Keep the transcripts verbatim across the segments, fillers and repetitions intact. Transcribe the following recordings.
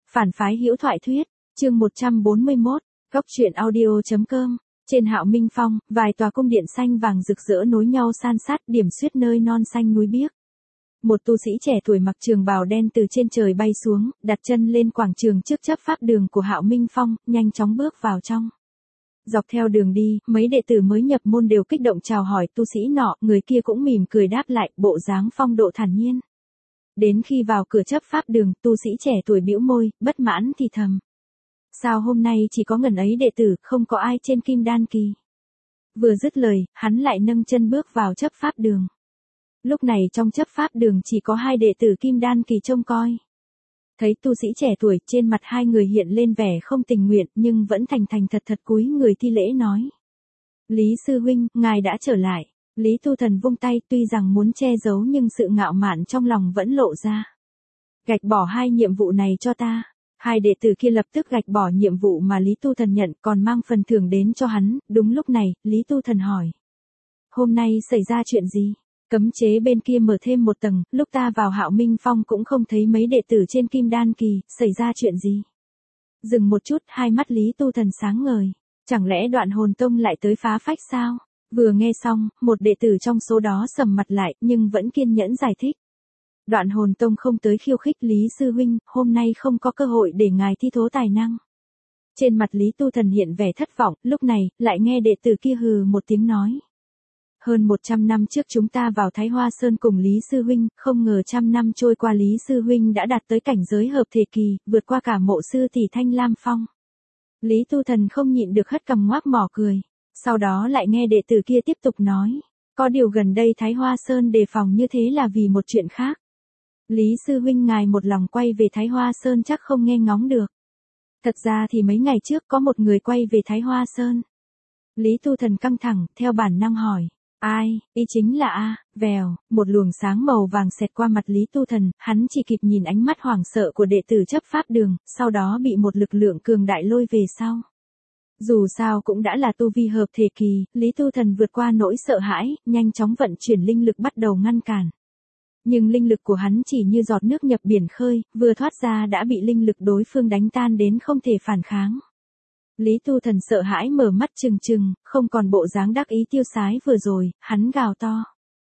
Phản phái hữu thoại thuyết, chương một trăm bốn mươi mốt, góc truyện audio.com. Trên Hạo Minh Phong, vài tòa cung điện xanh vàng rực rỡ nối nhau san sát, điểm xuyết nơi non xanh núi biếc. Một tu sĩ trẻ tuổi mặc trường bào đen từ trên trời bay xuống, đặt chân lên quảng trường trước chấp pháp đường của Hạo Minh Phong, nhanh chóng bước vào trong. Dọc theo đường đi, mấy đệ tử mới nhập môn đều kích động chào hỏi tu sĩ nọ, người kia cũng mỉm cười đáp lại, bộ dáng phong độ thản nhiên. Đến khi vào cửa chấp pháp đường, tu sĩ trẻ tuổi bĩu môi, bất mãn thì thầm. Sao hôm nay chỉ có ngần ấy đệ tử, không có ai trên kim đan kỳ. Vừa dứt lời, hắn lại nâng chân bước vào chấp pháp đường. Lúc này trong chấp pháp đường chỉ có hai đệ tử kim đan kỳ trông coi. Thấy tu sĩ trẻ tuổi, trên mặt hai người hiện lên vẻ không tình nguyện, nhưng vẫn thành thành thật thật cúi người thi lễ nói. Lý sư huynh, ngài đã trở lại. Lý Tu Thần vung tay, tuy rằng muốn che giấu nhưng sự ngạo mạn trong lòng vẫn lộ ra. Gạch bỏ hai nhiệm vụ này cho ta. Hai đệ tử kia lập tức gạch bỏ nhiệm vụ mà Lý Tu Thần nhận, còn mang phần thưởng đến cho hắn. Đúng lúc này, Lý Tu Thần hỏi. Hôm nay xảy ra chuyện gì? Cấm chế bên kia mở thêm một tầng, lúc ta vào Hạo Minh Phong cũng không thấy mấy đệ tử trên kim đan kỳ, xảy ra chuyện gì? Dừng một chút, hai mắt Lý Tu Thần sáng ngời. Chẳng lẽ Đoạn Hồn Tông lại tới phá phách sao? Vừa nghe xong, một đệ tử trong số đó sầm mặt lại, nhưng vẫn kiên nhẫn giải thích. Đoạn Hồn Tông không tới khiêu khích Lý sư huynh, hôm nay không có cơ hội để ngài thi thố tài năng. Trên mặt Lý Tu Thần hiện vẻ thất vọng, lúc này, lại nghe đệ tử kia hừ một tiếng nói. Hơn một trăm năm trước chúng ta vào Thái Hoa Sơn cùng Lý sư huynh, không ngờ trăm năm trôi qua Lý sư huynh đã đạt tới cảnh giới hợp thể kỳ, vượt qua cả mộ sư tỷ Thanh Lam Phong. Lý Tu Thần không nhịn được hất cằm ngoác mỏ cười. Sau đó lại nghe đệ tử kia tiếp tục nói. Có điều gần đây Thái Hoa Sơn đề phòng như thế là vì một chuyện khác. Lý sư huynh ngài một lòng quay về Thái Hoa Sơn chắc không nghe ngóng được. Thật ra thì mấy ngày trước có một người quay về Thái Hoa Sơn. Lý Tu Thần căng thẳng, theo bản năng hỏi. Ai, ý chính là A, vèo, một luồng sáng màu vàng xẹt qua mặt Lý Tu Thần, hắn chỉ kịp nhìn ánh mắt hoảng sợ của đệ tử chấp pháp đường, sau đó bị một lực lượng cường đại lôi về sau. Dù sao cũng đã là tu vi hợp thể kỳ, Lý Tu Thần vượt qua nỗi sợ hãi, nhanh chóng vận chuyển linh lực bắt đầu ngăn cản. Nhưng linh lực của hắn chỉ như giọt nước nhập biển khơi, vừa thoát ra đã bị linh lực đối phương đánh tan đến không thể phản kháng. Lý Tu Thần sợ hãi mở mắt trừng trừng, không còn bộ dáng đắc ý tiêu sái vừa rồi, hắn gào to.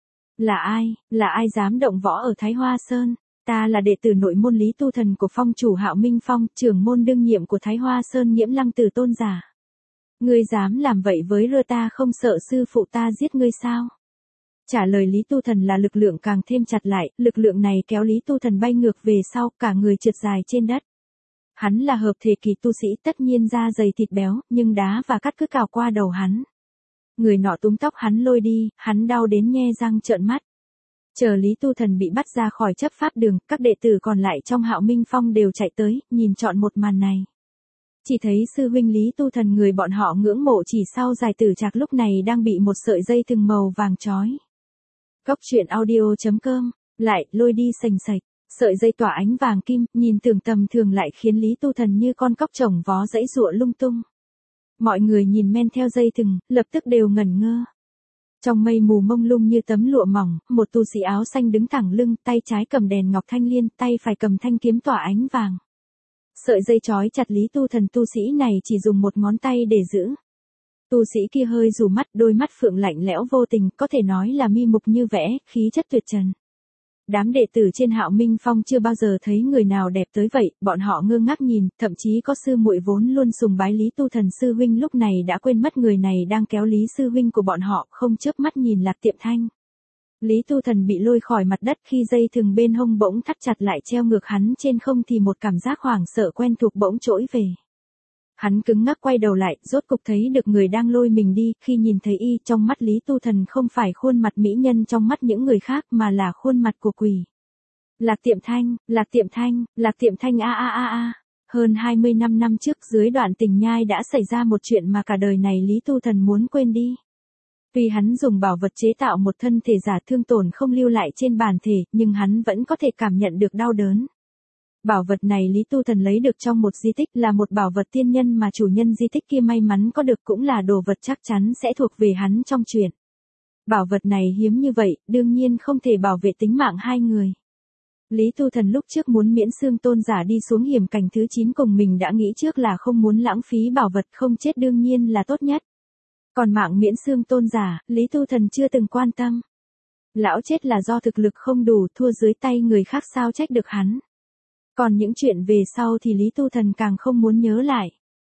Là ai, là ai dám động võ ở Thái Hoa Sơn? Ta là đệ tử nội môn Lý Tu Thần của phong chủ Hạo Minh Phong, trưởng môn đương nhiệm của Thái Hoa Sơn Nghiễm Lăng Tử Tôn giả. Ngươi dám làm vậy với rơ ta không sợ sư phụ ta giết ngươi sao? Trả lời Lý Tu Thần là lực lượng càng thêm chặt lại, lực lượng này kéo Lý Tu Thần bay ngược về sau, cả người trượt dài trên đất. Hắn là hợp thể kỳ tu sĩ tất nhiên da dày thịt béo, nhưng đá và cắt cứ cào qua đầu hắn. Người nọ túm tóc hắn lôi đi, hắn đau đến nhe răng trợn mắt. Chờ Lý Tu Thần bị bắt ra khỏi chấp pháp đường, các đệ tử còn lại trong Hạo Minh Phong đều chạy tới, nhìn trọn một màn này. Chỉ thấy sư huynh Lý Tu Thần người bọn họ ngưỡng mộ chỉ sau giải tử trạc lúc này đang bị một sợi dây thừng màu vàng trói. Góc truyện audio.com, lại, lôi đi sành sạch, sợi dây tỏa ánh vàng kim, nhìn tưởng tầm thường lại khiến Lý Tu Thần như con cóc trồng vó dãy giụa lung tung. Mọi người nhìn men theo dây thừng, lập tức đều ngẩn ngơ. Trong mây mù mông lung như tấm lụa mỏng, một tu sĩ áo xanh đứng thẳng lưng, tay trái cầm đèn ngọc thanh liên, tay phải cầm thanh kiếm tỏa ánh vàng. Sợi dây trói chặt Lý Tu Thần tu sĩ này chỉ dùng một ngón tay để giữ. Tu sĩ kia hơi rủ mắt, đôi mắt phượng lạnh lẽo vô tình, có thể nói là mi mục như vẽ, khí chất tuyệt trần. Đám đệ tử trên Hạo Minh Phong chưa bao giờ thấy người nào đẹp tới vậy, bọn họ ngơ ngác nhìn, thậm chí có sư muội vốn luôn sùng bái Lý Tu Thần sư huynh lúc này đã quên mất người này đang kéo Lý sư huynh của bọn họ, không chớp mắt nhìn Lạc Tiệm Thanh. Lý Tu Thần bị lôi khỏi mặt đất khi dây thừng bên hông bỗng thắt chặt lại treo ngược hắn trên không thì một cảm giác hoảng sợ quen thuộc bỗng trỗi về. Hắn cứng ngắc quay đầu lại, rốt cục thấy được người đang lôi mình đi, khi nhìn thấy y, trong mắt Lý Tu Thần không phải khuôn mặt mỹ nhân trong mắt những người khác mà là khuôn mặt của quỷ. Lạc Tiệm Thanh, Lạc Tiệm Thanh, Lạc Tiệm Thanh a a a a. Hơn hai mươi lăm năm trước dưới Đoạn Tình Nhai đã xảy ra một chuyện mà cả đời này Lý Tu Thần muốn quên đi. Tuy hắn dùng bảo vật chế tạo một thân thể giả thương tổn không lưu lại trên bản thể, nhưng hắn vẫn có thể cảm nhận được đau đớn. Bảo vật này Lý Tu Thần lấy được trong một di tích, là một bảo vật tiên nhân mà chủ nhân di tích kia may mắn có được, cũng là đồ vật chắc chắn sẽ thuộc về hắn trong truyện. Bảo vật này hiếm như vậy, đương nhiên không thể bảo vệ tính mạng hai người. Lý Tu Thần lúc trước muốn miễn xương tôn giả đi xuống hiểm cảnh thứ chín cùng mình đã nghĩ trước là không muốn lãng phí bảo vật, không chết đương nhiên là tốt nhất. Còn mạng miễn xương tôn giả, Lý Tu Thần chưa từng quan tâm. Lão chết là do thực lực không đủ, thua dưới tay người khác sao trách được hắn. Còn những chuyện về sau thì Lý Tu Thần càng không muốn nhớ lại.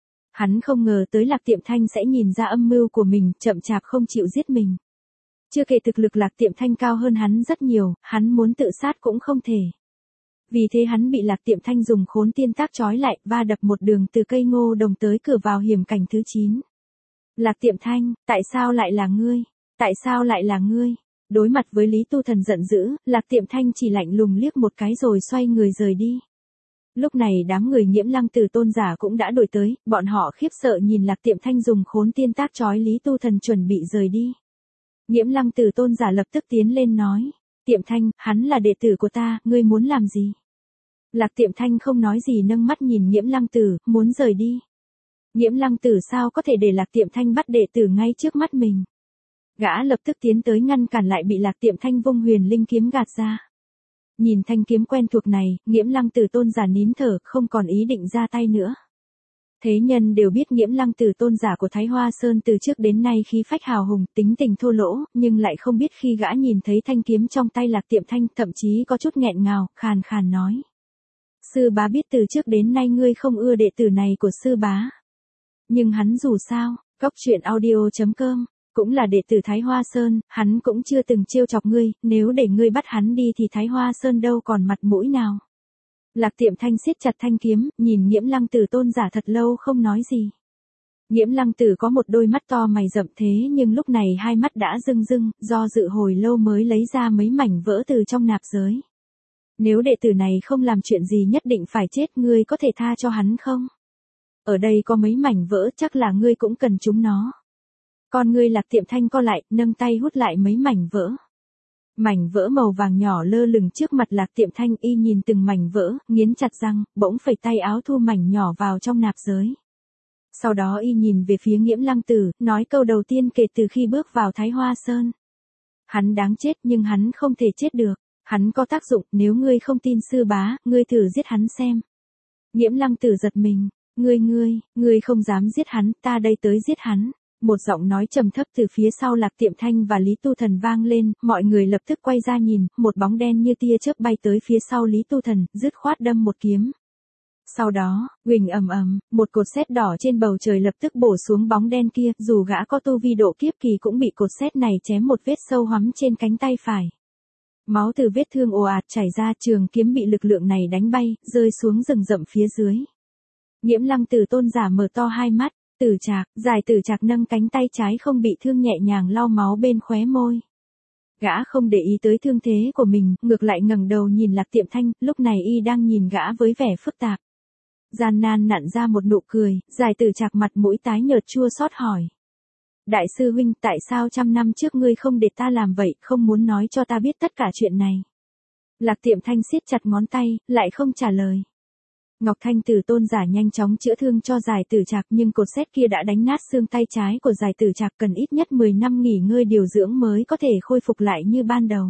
Hắn không ngờ tới Lạc Tiệm Thanh sẽ nhìn ra âm mưu của mình, chậm chạp không chịu giết mình. Chưa kể thực lực Lạc Tiệm Thanh cao hơn hắn rất nhiều, hắn muốn tự sát cũng không thể. Vì thế hắn bị Lạc Tiệm Thanh dùng khốn tiên tác trói lại, va đập một đường từ cây ngô đồng tới cửa vào hiểm cảnh thứ chín. Lạc Tiệm Thanh, tại sao lại là ngươi? Tại sao lại là ngươi? Đối mặt với Lý Tu Thần giận dữ, Lạc Tiệm Thanh chỉ lạnh lùng liếc một cái rồi xoay người rời đi. Lúc này đám người Nghiễm Lăng Tử tôn giả cũng đã đuổi tới, bọn họ khiếp sợ nhìn Lạc Tiệm Thanh dùng khốn tiên tác trói Lý Tu Thần chuẩn bị rời đi. Nghiễm Lăng Tử tôn giả lập tức tiến lên nói, Tiệm Thanh, hắn là đệ tử của ta, ngươi muốn làm gì? Lạc Tiệm Thanh không nói gì nâng mắt nhìn Nghiễm Lăng Tử, muốn rời đi. Nghiễm Lăng Tử sao có thể để Lạc Tiệm Thanh bắt đệ tử ngay trước mắt mình. Gã lập tức tiến tới ngăn cản lại bị Lạc Tiệm Thanh vung huyền linh kiếm gạt ra. Nhìn thanh kiếm quen thuộc này, Nghiễm Lăng Tử tôn giả nín thở, không còn ý định ra tay nữa. Thế nhân đều biết Nghiễm Lăng Tử tôn giả của Thái Hoa Sơn từ trước đến nay khí phách hào hùng, tính tình thô lỗ, nhưng lại không biết khi gã nhìn thấy thanh kiếm trong tay Lạc Tiệm Thanh, thậm chí có chút nghẹn ngào, khàn khàn nói. Sư bá biết từ trước đến nay ngươi không ưa đệ tử này của sư bá. Nhưng hắn dù sao, Cốc Truyện Audio chấm com, cũng là đệ tử Thái Hoa Sơn, hắn cũng chưa từng trêu chọc ngươi, nếu để ngươi bắt hắn đi thì Thái Hoa Sơn đâu còn mặt mũi nào. Lạc Tiệm Thanh siết chặt thanh kiếm, nhìn Nghiễm Lăng Tử tôn giả thật lâu không nói gì. Nghiễm Lăng Tử có một đôi mắt to mày rậm thế nhưng lúc này hai mắt đã rưng rưng, do dự hồi lâu mới lấy ra mấy mảnh vỡ từ trong nạp giới. Nếu đệ tử này không làm chuyện gì nhất định phải chết, ngươi có thể tha cho hắn không? Ở đây có mấy mảnh vỡ, chắc là ngươi cũng cần chúng nó. Con ngươi Lạc Tiệm Thanh co lại, nâng tay hút lại mấy mảnh vỡ. Mảnh vỡ màu vàng nhỏ lơ lửng trước mặt Lạc Tiệm Thanh, y nhìn từng mảnh vỡ, nghiến chặt răng, bỗng phẩy tay áo thu mảnh nhỏ vào trong nạp giới. Sau đó y nhìn về phía Nghiễm Lăng Tử, nói câu đầu tiên kể từ khi bước vào Thái Hoa Sơn. Hắn đáng chết nhưng hắn không thể chết được. Hắn có tác dụng, nếu ngươi không tin sư bá, ngươi thử giết hắn xem. Nghiễm Lăng Tử giật mình, ngươi ngươi, ngươi không dám giết hắn, ta đây tới giết hắn. Một giọng nói trầm thấp từ phía sau Lạc Tiệm Thanh và Lý Tu Thần vang lên, mọi người lập tức quay ra nhìn, một bóng đen như tia chớp bay tới phía sau Lý Tu Thần, dứt khoát đâm một kiếm. Sau đó, huỳnh ầm ầm, một cột sét đỏ trên bầu trời lập tức bổ xuống bóng đen kia, dù gã có tu vi độ kiếp kỳ cũng bị cột sét này chém một vết sâu hoắm trên cánh tay phải. Máu từ vết thương ồ ạt chảy ra, trường kiếm bị lực lượng này đánh bay, rơi xuống rừng rậm phía dưới. Nghiễm Lăng Tử tôn giả mở to hai mắt, Tử Trạc, Giải Tử Trạc nâng cánh tay trái không bị thương nhẹ nhàng lau máu bên khóe môi. Gã không để ý tới thương thế của mình, ngược lại ngẩng đầu nhìn Lạc Tiệm Thanh, lúc này y đang nhìn gã với vẻ phức tạp. Gian nan nặn ra một nụ cười, Giải Tử Trạc mặt mũi tái nhợt chua xót hỏi. Đại sư huynh, tại sao trăm năm trước ngươi không để ta làm vậy, không muốn nói cho ta biết tất cả chuyện này? Lạc Tiệm Thanh siết chặt ngón tay, lại không trả lời. Ngọc Thanh Tử tôn giả nhanh chóng chữa thương cho Giải Tử Trạc nhưng cột sét kia đã đánh nát xương tay trái của Giải Tử Trạc, cần ít nhất mười năm nghỉ ngơi điều dưỡng mới có thể khôi phục lại như ban đầu.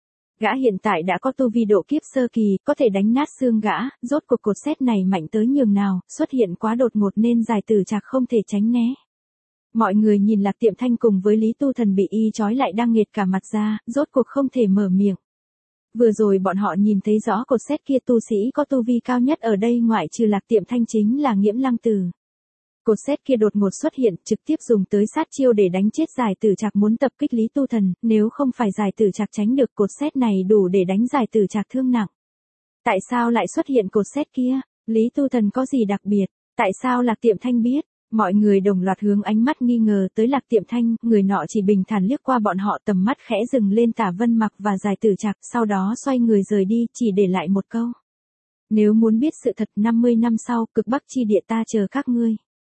Gã hiện tại đã có tu vi độ kiếp sơ kỳ, có thể đánh nát xương gã, rốt cuộc cột sét này mạnh tới nhường nào, xuất hiện quá đột ngột nên Giải Tử Trạc không thể tránh né. Mọi người nhìn Lạc Tiệm Thanh cùng với Lý Tu Thần bị y trói lại đang nghệt cả mặt ra, rốt cuộc không thể mở miệng. Vừa rồi bọn họ nhìn thấy rõ cột sét kia, tu sĩ có tu vi cao nhất ở đây ngoại trừ Lạc Tiệm Thanh chính là Nghiễm Lăng Tử. Cột sét kia đột ngột xuất hiện, trực tiếp dùng tới sát chiêu để đánh chết Giải Tử Trạc muốn tập kích Lý Tu Thần, nếu không phải Giải Tử Trạc tránh được cột sét này đủ để đánh Giải Tử Trạc thương nặng. Tại sao lại xuất hiện cột sét kia? Lý Tu Thần có gì đặc biệt? Tại sao Lạc Tiệm Thanh biết? Mọi người đồng loạt hướng ánh mắt nghi ngờ tới Lạc Tiệm Thanh, người nọ chỉ bình thản liếc qua bọn họ, tầm mắt khẽ dừng lên Tả Vân Mặc và Giải Tử Trạc, sau đó xoay người rời đi, chỉ để lại một câu. Nếu muốn biết sự thật, năm mươi năm sau, cực Bắc chi địa ta chờ các ngươi.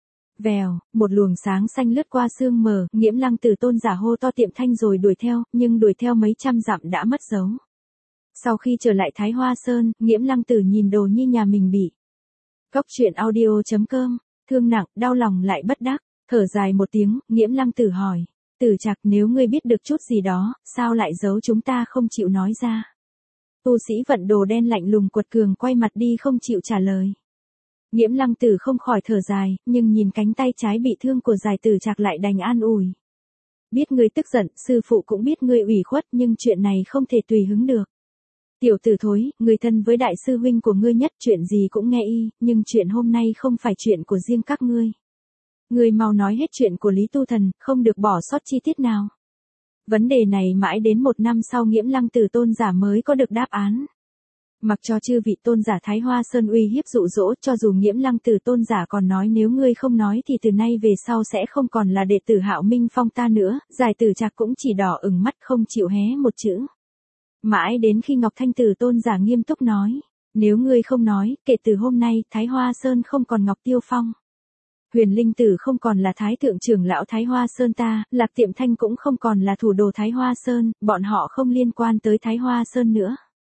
Vèo, một luồng sáng xanh lướt qua sương mờ, Nghiễm Lăng Tử tôn giả hô to Tiệm Thanh rồi đuổi theo, nhưng đuổi theo mấy trăm dặm đã mất dấu. Sau khi trở lại Thái Hoa Sơn, Nghiễm Lăng Tử nhìn đồ nhi nhà mình bị. Cốc Truyện Audio chấm com, thương nặng, đau lòng lại bất đắc, thở dài một tiếng, Nghiễm Lăng Tử hỏi. Tử Trạc, nếu ngươi biết được chút gì đó, sao lại giấu chúng ta không chịu nói ra? Tu sĩ vận đồ đen lạnh lùng quật cường quay mặt đi không chịu trả lời. Nghiễm Lăng Tử không khỏi thở dài, nhưng nhìn cánh tay trái bị thương của Giải Tử Trạc lại đành an ủi. Biết ngươi tức giận, sư phụ cũng biết ngươi ủy khuất, nhưng chuyện này không thể tùy hứng được. Tiểu tử thối, người thân với đại sư huynh của ngươi nhất, chuyện gì cũng nghe y, nhưng chuyện hôm nay không phải chuyện của riêng các ngươi. Ngươi mau nói hết chuyện của Lý Tu Thần, không được bỏ sót chi tiết nào. Vấn đề này mãi đến một năm sau Nghiễm Lăng Tử tôn giả mới có được đáp án. Mặc cho chư vị tôn giả Thái Hoa Sơn uy hiếp dụ dỗ, cho dù Nghiễm Lăng Tử tôn giả còn nói nếu ngươi không nói thì từ nay về sau sẽ không còn là đệ tử Hạo Minh Phong ta nữa, Giải Tử Trạc cũng chỉ đỏ ửng mắt không chịu hé một chữ. Mãi đến khi Ngọc Thanh Tử tôn giả nghiêm túc nói, nếu ngươi không nói, kể từ hôm nay Thái Hoa Sơn không còn Ngọc Tiêu Phong. Huyền Linh Tử không còn là Thái Thượng trưởng lão Thái Hoa Sơn ta, Lạc Tiệm Thanh cũng không còn là thủ đồ Thái Hoa Sơn, bọn họ không liên quan tới Thái Hoa Sơn nữa.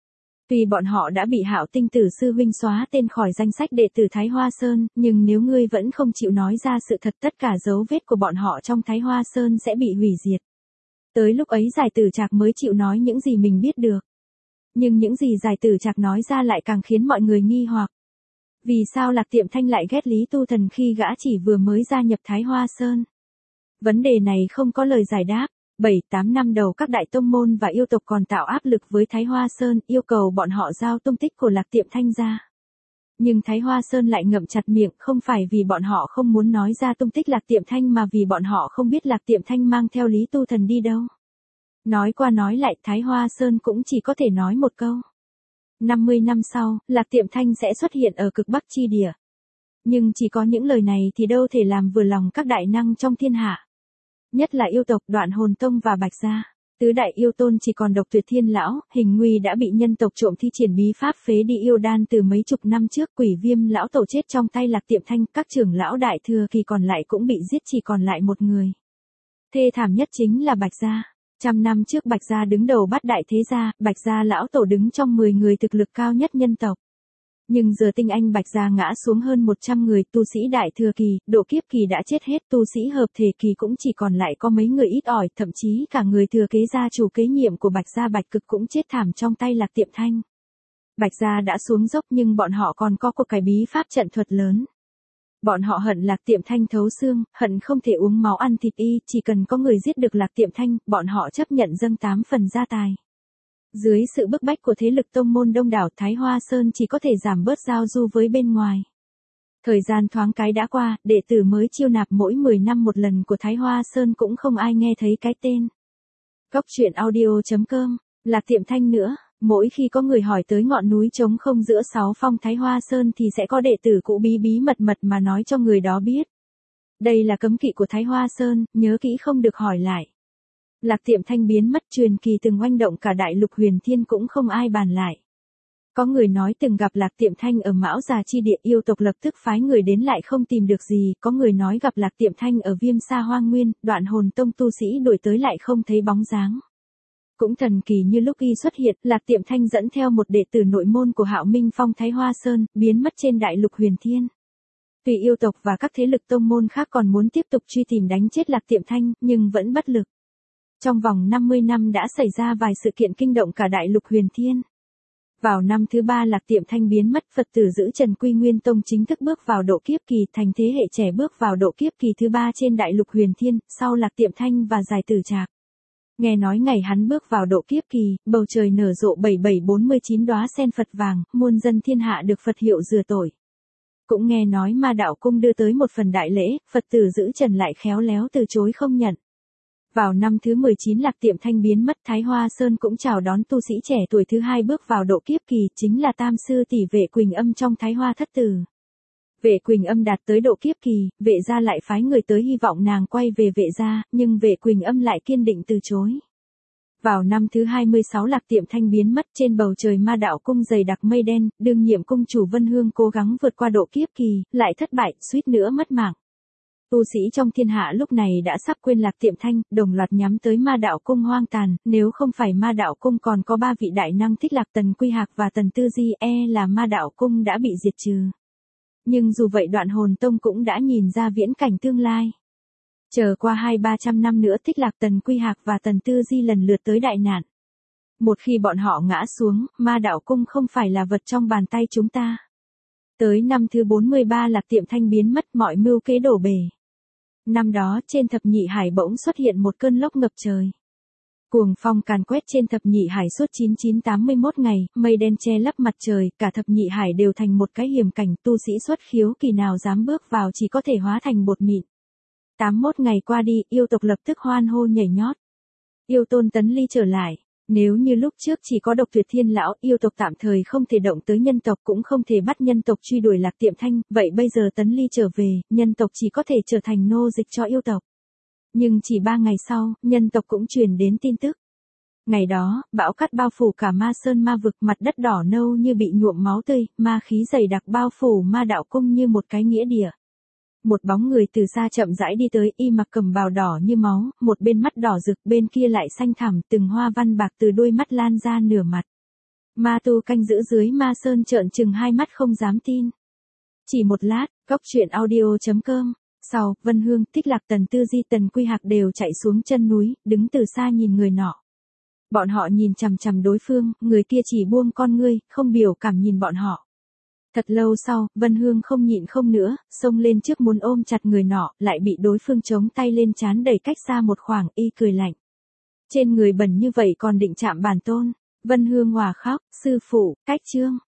Tuy bọn họ đã bị Hạo Tinh Tử sư huynh xóa tên khỏi danh sách đệ tử Thái Hoa Sơn, nhưng nếu ngươi vẫn không chịu nói ra sự thật, tất cả dấu vết của bọn họ trong Thái Hoa Sơn sẽ bị hủy diệt. Tới lúc ấy Giải Tử Trạc mới chịu nói những gì mình biết được. Nhưng những gì Giải Tử Trạc nói ra lại càng khiến mọi người nghi hoặc. Vì sao Lạc Tiệm Thanh lại ghét Lý Tu Thần khi gã chỉ vừa mới gia nhập Thái Hoa Sơn? Vấn đề này không có lời giải đáp. bảy tám năm đầu các đại tông môn và yêu tộc còn tạo áp lực với Thái Hoa Sơn, yêu cầu bọn họ giao tung tích của Lạc Tiệm Thanh ra. Nhưng Thái Hoa Sơn lại ngậm chặt miệng, không phải vì bọn họ không muốn nói ra tung tích Lạc Tiệm Thanh mà vì bọn họ không biết Lạc Tiệm Thanh mang theo Lý Tu Thần đi đâu. Nói qua nói lại Thái Hoa Sơn cũng chỉ có thể nói một câu. năm mươi năm sau, Lạc Tiệm Thanh sẽ xuất hiện ở cực Bắc chi địa. Nhưng chỉ có những lời này thì đâu thể làm vừa lòng các đại năng trong thiên hạ. Nhất là yêu tộc Đoạn Hồn Tông và Bạch Gia. Tứ đại yêu tôn chỉ còn Độc Tuyệt Thiên Lão, Hình Nguy đã bị nhân tộc trộm thi triển bí pháp phế đi yêu đan từ mấy chục năm trước, Quỷ Viêm lão tổ chết trong tay Lạc Tiệm Thanh, các trưởng lão đại thừa kỳ còn lại cũng bị giết, chỉ còn lại một người. Thê thảm nhất chính là Bạch Gia. Trăm năm trước Bạch Gia đứng đầu bát đại thế gia, Bạch Gia lão tổ đứng trong mười người thực lực cao nhất nhân tộc. Nhưng giờ tinh anh Bạch Gia ngã xuống hơn một trăm người, tu sĩ đại thừa kỳ, độ kiếp kỳ đã chết hết, tu sĩ hợp thể kỳ cũng chỉ còn lại có mấy người ít ỏi, thậm chí cả người thừa kế gia chủ kế nhiệm của Bạch Gia Bạch Cực cũng chết thảm trong tay Lạc Tiệm Thanh. Bạch Gia đã xuống dốc nhưng bọn họ còn có cuộc cải bí pháp trận thuật lớn. Bọn họ hận Lạc Tiệm Thanh thấu xương, hận không thể uống máu ăn thịt y, chỉ cần có người giết được Lạc Tiệm Thanh, bọn họ chấp nhận dâng tám phần gia tài. Dưới sự bức bách của thế lực tông môn đông đảo, Thái Hoa Sơn chỉ có thể giảm bớt giao du với bên ngoài. Thời gian thoáng cái đã qua, đệ tử mới chiêu nạp mỗi mười năm một lần của Thái Hoa Sơn cũng không ai nghe thấy cái tên. Cốc truyện audio chấm com, Lạc Tiệm Thanh nữa, mỗi khi có người hỏi tới ngọn núi trống không giữa sáu phong Thái Hoa Sơn thì sẽ có đệ tử cũ bí bí mật mật mà nói cho người đó biết. Đây là cấm kỵ của Thái Hoa Sơn, nhớ kỹ không được hỏi lại. Lạc Tiệm Thanh biến mất, truyền kỳ từng oanh động cả đại lục huyền thiên cũng không ai bàn lại. Có người nói từng gặp Lạc Tiệm Thanh ở Mão Già chi địa, yêu tộc lập tức phái người đến lại không tìm được gì, có người nói gặp Lạc Tiệm Thanh ở Viêm Sa Hoang Nguyên, Đoạn Hồn Tông tu sĩ đuổi tới lại không thấy bóng dáng. Cũng thần kỳ như lúc y xuất hiện, Lạc Tiệm Thanh dẫn theo một đệ tử nội môn của Hạo Minh Phong Thái Hoa Sơn, biến mất trên đại lục huyền thiên. Tuy yêu tộc và các thế lực tông môn khác còn muốn tiếp tục truy tìm đánh chết Lạc Tiệm Thanh, nhưng vẫn bất lực. Trong vòng năm mươi năm đã xảy ra vài sự kiện kinh động cả đại lục huyền thiên. Vào năm thứ ba Lạc Tiệm Thanh biến mất, Phật tử giữ Trần Quy Nguyên Tông chính thức bước vào độ kiếp kỳ, thành thế hệ trẻ bước vào độ kiếp kỳ thứ ba trên đại lục huyền thiên, sau Lạc Tiệm Thanh và Giải Tử Trạc. Nghe nói ngày hắn bước vào độ kiếp kỳ, bầu trời nở rộ bảy bảy bốn mươi chín đóa sen Phật vàng, muôn dân thiên hạ được Phật hiệu rửa tội. Cũng nghe nói Ma Đạo Cung đưa tới một phần đại lễ, Phật tử giữ Trần lại khéo léo từ chối không nhận. Vào năm thứ mười chín Lạc Tiệm Thanh biến mất, Thái Hoa Sơn cũng chào đón tu sĩ trẻ tuổi thứ hai bước vào độ kiếp kỳ, chính là Tam sư tỷ Vệ Quỳnh Âm trong Thái Hoa thất tử. Vệ Quỳnh Âm đạt tới độ kiếp kỳ, Vệ gia lại phái người tới hy vọng nàng quay về Vệ gia, nhưng Vệ Quỳnh Âm lại kiên định từ chối. Vào năm thứ hai mươi sáu Lạc Tiệm Thanh biến mất, trên bầu trời Ma Đạo Cung dày đặc mây đen, đương nhiệm cung chủ Vân Hương cố gắng vượt qua độ kiếp kỳ, lại thất bại, suýt nữa mất mạng. Tu sĩ trong thiên hạ lúc này đã sắp quên Lạc Tiệm Thanh, đồng loạt nhắm tới Ma Đạo Cung hoang tàn, nếu không phải Ma Đạo Cung còn có ba vị đại năng Thích Lạc Tần Quy Hạc và Tần Tư Di, e là Ma Đạo Cung đã bị diệt trừ. Nhưng dù vậy Đoạn Hồn Tông cũng đã nhìn ra viễn cảnh tương lai. Chờ qua hai ba trăm năm nữa Thích Lạc Tần Quy Hạc và Tần Tư Di lần lượt tới đại nạn. Một khi bọn họ ngã xuống, ma đạo cung không phải là vật trong bàn tay chúng ta. Tới năm thứ bốn mươi ba Lạc Tiệm Thanh biến mất, mọi mưu kế đổ bể. Năm đó trên thập nhị hải bỗng xuất hiện một cơn lốc ngập trời. Cuồng phong càn quét trên thập nhị hải suốt chín nghìn chín trăm tám mươi mốt ngày, mây đen che lấp mặt trời, cả thập nhị hải đều thành một cái hiểm cảnh, tu sĩ xuất khiếu kỳ nào dám bước vào chỉ có thể hóa thành bột mịn. tám mươi mốt ngày qua đi, yêu tộc lập tức hoan hô nhảy nhót. Yêu tôn Tấn Ly trở lại. Nếu như lúc trước chỉ có Độc Tuyệt Thiên lão, yêu tộc tạm thời không thể động tới nhân tộc, cũng không thể bắt nhân tộc truy đuổi Lạc Tiệm Thanh, vậy bây giờ Tấn Ly trở về, nhân tộc chỉ có thể trở thành nô dịch cho yêu tộc. Nhưng chỉ ba ngày sau, nhân tộc cũng truyền đến tin tức. Ngày đó, bão cát bao phủ cả Ma Sơn ma vực, mặt đất đỏ nâu như bị nhuộm máu tươi, ma khí dày đặc bao phủ ma đạo cung như một cái nghĩa địa. Một bóng người từ xa chậm rãi đi tới, y mặc cẩm bào đỏ như máu, một bên mắt đỏ rực, bên kia lại xanh thẳm, từng hoa văn bạc từ đôi mắt lan ra nửa mặt. Ma tu canh giữ dưới Ma Sơn trợn trừng hai mắt không dám tin. Chỉ một lát, góc truyện audio chấm com. Sau, Vân Hương, Thích Lạc, Tần Tư Di, Tần Quy Hạc đều chạy xuống chân núi, đứng từ xa nhìn người nọ. Bọn họ nhìn chằm chằm đối phương, người kia chỉ buông con ngươi, không biểu cảm nhìn bọn họ. Thật lâu sau, Vân Hương không nhịn không nữa, xông lên trước muốn ôm chặt người nọ, lại bị đối phương chống tay lên trán đẩy cách xa một khoảng, y cười lạnh. Trên người bẩn như vậy còn định chạm bản tôn. Vân Hương hòa khóc, sư phụ, cách chương.